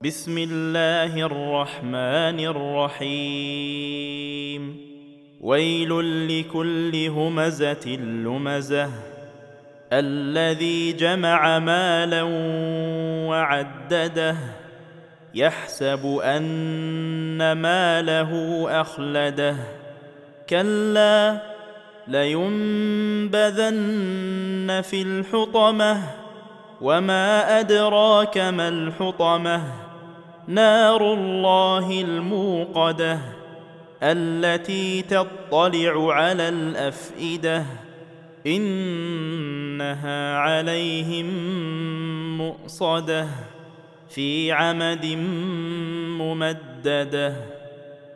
بسم الله الرحمن الرحيم ويل لكل همزة لمزة الذي جمع مالا وعدده يحسب أن ماله أخلده كلا لينبذن في الحطمة وما أدراك ما الحطمة نار الله الموقدة التي تطلع على الأفئدة إنها عليهم مؤصدة في عمد ممددة.